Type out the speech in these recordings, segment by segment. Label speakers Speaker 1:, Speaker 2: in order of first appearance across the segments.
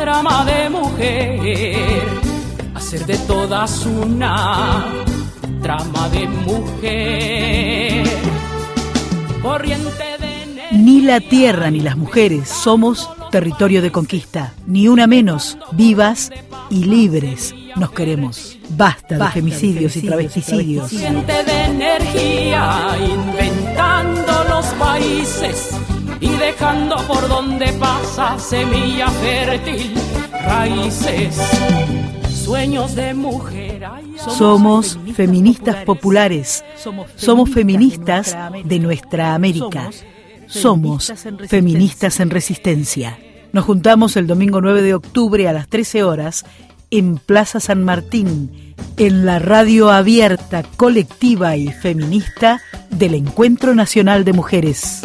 Speaker 1: trama de mujer, hacer de todas una trama de mujer. Corriente de
Speaker 2: Ni la tierra ni las mujeres somos territorio de conquista, ni una menos, vivas y libres nos queremos. Basta de femicidios y travesticidios.
Speaker 1: Corriente de energía, inventando los países y dejando por donde pasa semilla fértil, raíces, sueños de mujer.
Speaker 2: Somos feministas populares, somos feministas de nuestra América, somos feministas en resistencia. Nos juntamos el domingo 9 de octubre a las 13 horas en Plaza San Martín, en la radio abierta, colectiva y feminista del Encuentro Nacional de Mujeres.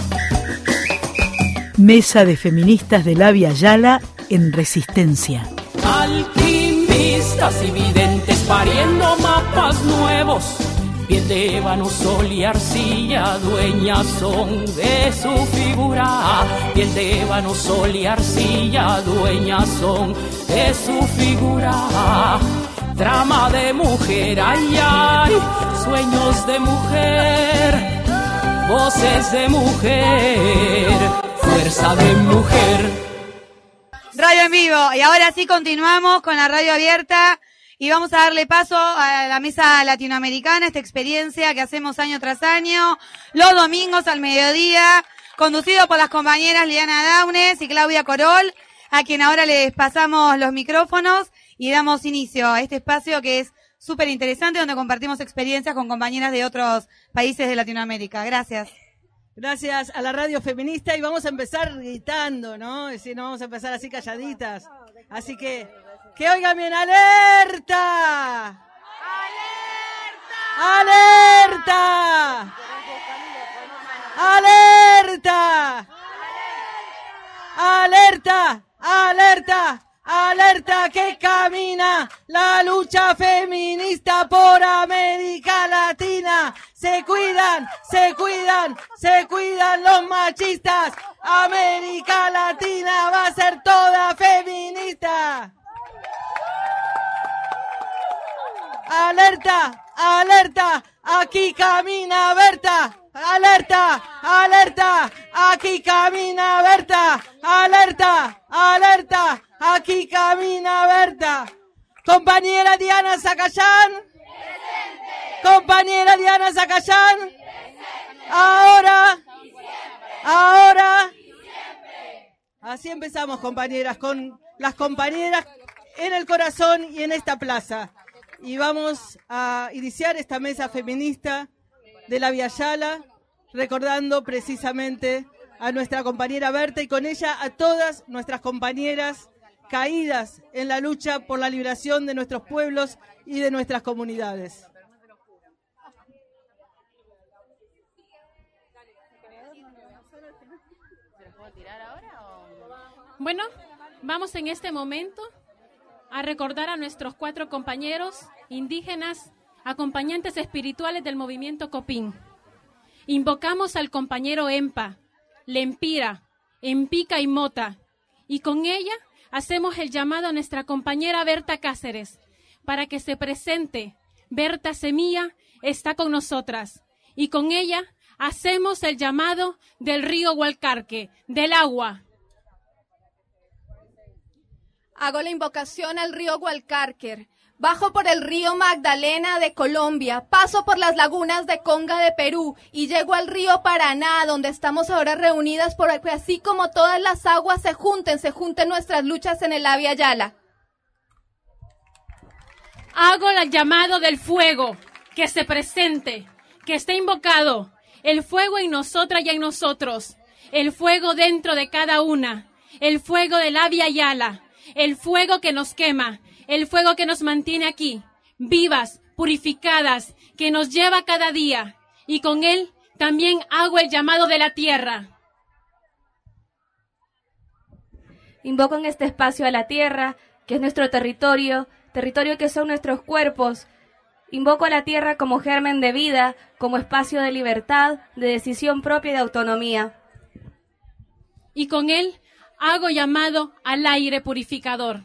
Speaker 2: Mesa de feministas de la Via Yala en resistencia.
Speaker 1: Alquimistas y videntes pariendo mapas nuevos, piel de ébano, sol y arcilla, dueñas son de su figura. Piel de ébano, sol y arcilla, dueñas son de su figura. Trama de mujer, ay, ay, sueños de mujer, voces de mujer, fuerza de mujer.
Speaker 3: Radio en vivo, y ahora sí continuamos con la radio abierta y vamos a darle paso a la mesa latinoamericana, esta experiencia que hacemos año tras año, los domingos al mediodía, conducido por las compañeras Liana Daunes y Claudia Corol, a quien ahora les pasamos los micrófonos y damos inicio a este espacio que es súper interesante, donde compartimos experiencias con compañeras de otros países de Latinoamérica. Gracias.
Speaker 4: Gracias a la radio feminista y vamos a empezar gritando, ¿no? Es decir, no vamos a empezar así calladitas. Así que oigan bien, ¡alerta! ¡Alerta! ¡Alerta! ¡Alerta! ¡Alerta! ¡Alerta! Que camina la lucha feminista por América Latina. Se cuidan, se cuidan, se cuidan los machistas. América Latina va a ser toda feminista. ¡Alerta! ¡Alerta! ¡Aquí camina Berta! ¡Alerta! ¡Alerta! ¡Aquí camina Berta! ¡Alerta! ¡Alerta! ¡Aquí camina Berta! Compañera Diana Zacayán. Presente. Compañera Diana Zacayán. Presente. Ahora. Y siempre. Ahora. Y siempre. Así empezamos, compañeras, con las compañeras en el corazón y en esta plaza. Y vamos a iniciar esta mesa feminista de la Via Yala, recordando precisamente a nuestra compañera Berta y con ella a todas nuestras compañeras caídas en la lucha por la liberación de nuestros pueblos y de nuestras comunidades.
Speaker 5: Bueno, vamos en este momento a recordar a nuestros 4 compañeros indígenas, acompañantes espirituales del movimiento Copín. Invocamos al compañero Empa, Lempira, Empica y Mota, y con ella hacemos el llamado a nuestra compañera Berta Cáceres para que se presente. Berta Semilla está con nosotras y con ella hacemos el llamado del río Hualcarque, del agua.
Speaker 6: Hago la invocación al río Hualcarque. Bajo por el río Magdalena de Colombia, paso por las lagunas de Conga de Perú y llego al río Paraná, donde estamos ahora reunidas, porque así como todas las aguas se junten nuestras luchas en el Via Yala.
Speaker 5: Hago el llamado del fuego, que se presente, que esté invocado, el fuego en nosotras y en nosotros, el fuego dentro de cada una, el fuego del Via Yala, el fuego que nos quema, el fuego que nos mantiene aquí, vivas, purificadas, que nos lleva cada día. Y con él también hago el llamado de la tierra.
Speaker 7: Invoco en este espacio a la tierra, que es nuestro territorio que son nuestros cuerpos. Invoco a la tierra como germen de vida, como espacio de libertad, de decisión propia y de autonomía.
Speaker 5: Y con él hago llamado al aire purificador.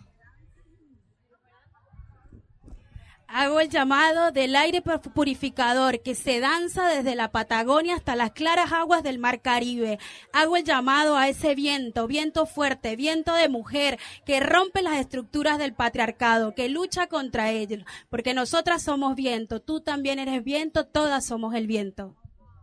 Speaker 8: Hago el llamado del aire purificador que se danza desde la Patagonia hasta las claras aguas del Mar Caribe. Hago el llamado a ese viento, viento fuerte, viento de mujer, que rompe las estructuras del patriarcado, que lucha contra ellos, porque nosotras somos viento, tú también eres viento, todas somos el viento.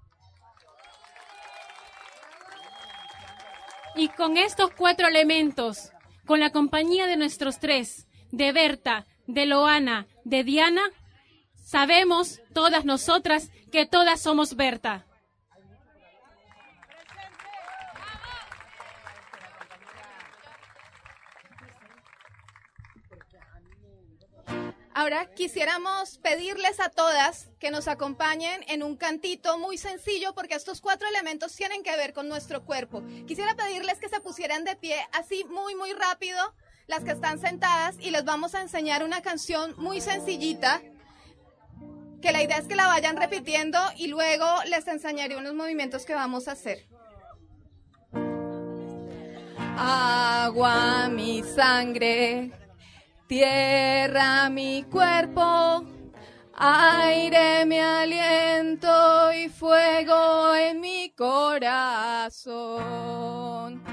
Speaker 5: Y con estos 4 elementos, con la compañía de nuestros 3, de Berta, de Loana, de Diana, sabemos todas nosotras que todas somos Berta.
Speaker 6: Ahora quisiéramos pedirles a todas que nos acompañen en un cantito muy sencillo porque estos 4 elementos tienen que ver con nuestro cuerpo. Quisiera pedirles que se pusieran de pie así muy rápido, las que están sentadas, y les vamos a enseñar una canción muy sencillita, que la idea es que la vayan repitiendo y luego les enseñaré unos movimientos que vamos a hacer. Agua, mi sangre, tierra, mi cuerpo, aire, mi aliento y fuego en mi corazón.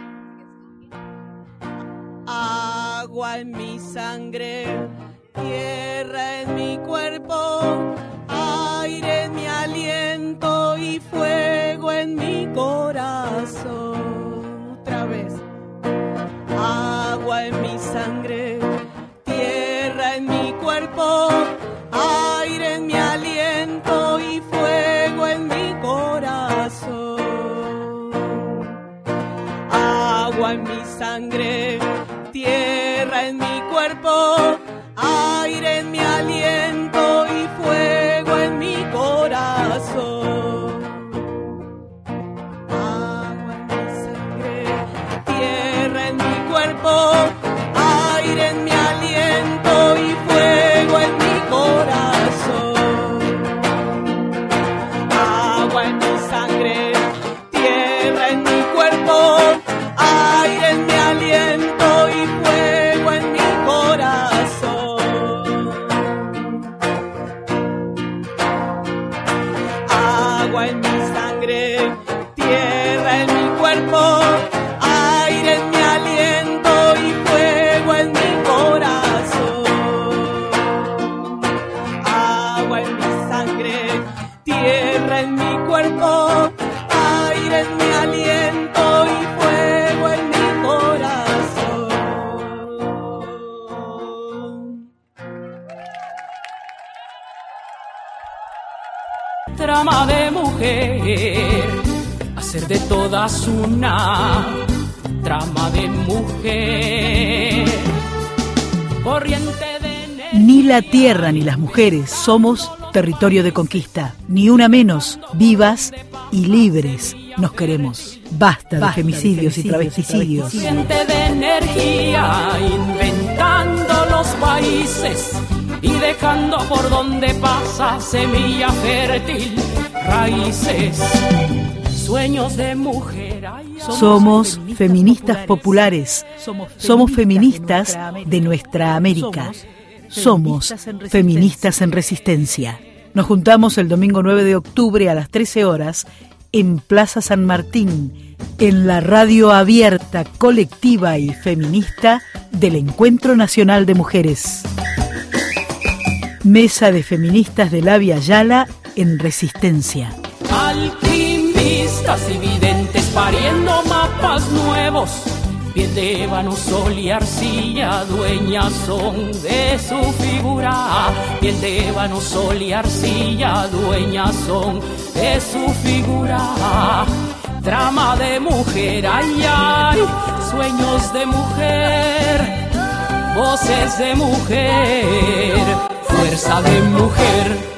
Speaker 4: Agua en mi sangre, tierra en mi cuerpo, aire en mi aliento y fuego en mi corazón. Otra vez. Agua en mi sangre, tierra en mi cuerpo, aire en mi aliento y fuego en mi corazón. Agua en mi sangre, tierra en mi cuerpo, aire en mi aliento y fuego en mi corazón. Agua en mi sangre, tierra en mi cuerpo, aire en mi aliento y fuego en mi corazón. Agua en mi sangre, tierra en mi cuerpo, aire en mi aliento y fuego en mi corazón. Agua en mi sangre, tierra en mi cuerpo, aire en mi aliento y fuego en mi corazón. Agua en mi sangre, tierra en mi cuerpo, aire en mi aliento y fuego en mi corazón.
Speaker 1: Trama de mujer, hacer de todas una trama de mujer, corriente de energía.
Speaker 2: Ni la tierra ni las mujeres somos territorio de conquista, ni una menos, vivas y libres nos queremos. Basta de femicidios y travesticidios.
Speaker 1: Corriente de energía, inventando los países y dejando por donde pasa semilla fértil, raíces, sueños de mujer.
Speaker 2: Somos feministas populares, somos feministas de nuestra América, somos feministas en resistencia. Nos juntamos el domingo 9 de octubre a las 13 horas en Plaza San Martín, en la radio abierta, colectiva y feminista del Encuentro Nacional de Mujeres. Mesa de feministas de la Via Yala en resistencia.
Speaker 1: Alquimistas y videntes pariendo mapas nuevos, piel de ébano, sol y arcilla, dueñas son de su figura. Piel de ébano, sol y arcilla, dueñas son de su figura. Trama de mujer, ay, ay, sueños de mujer, voces de mujer, fuerza de mujer.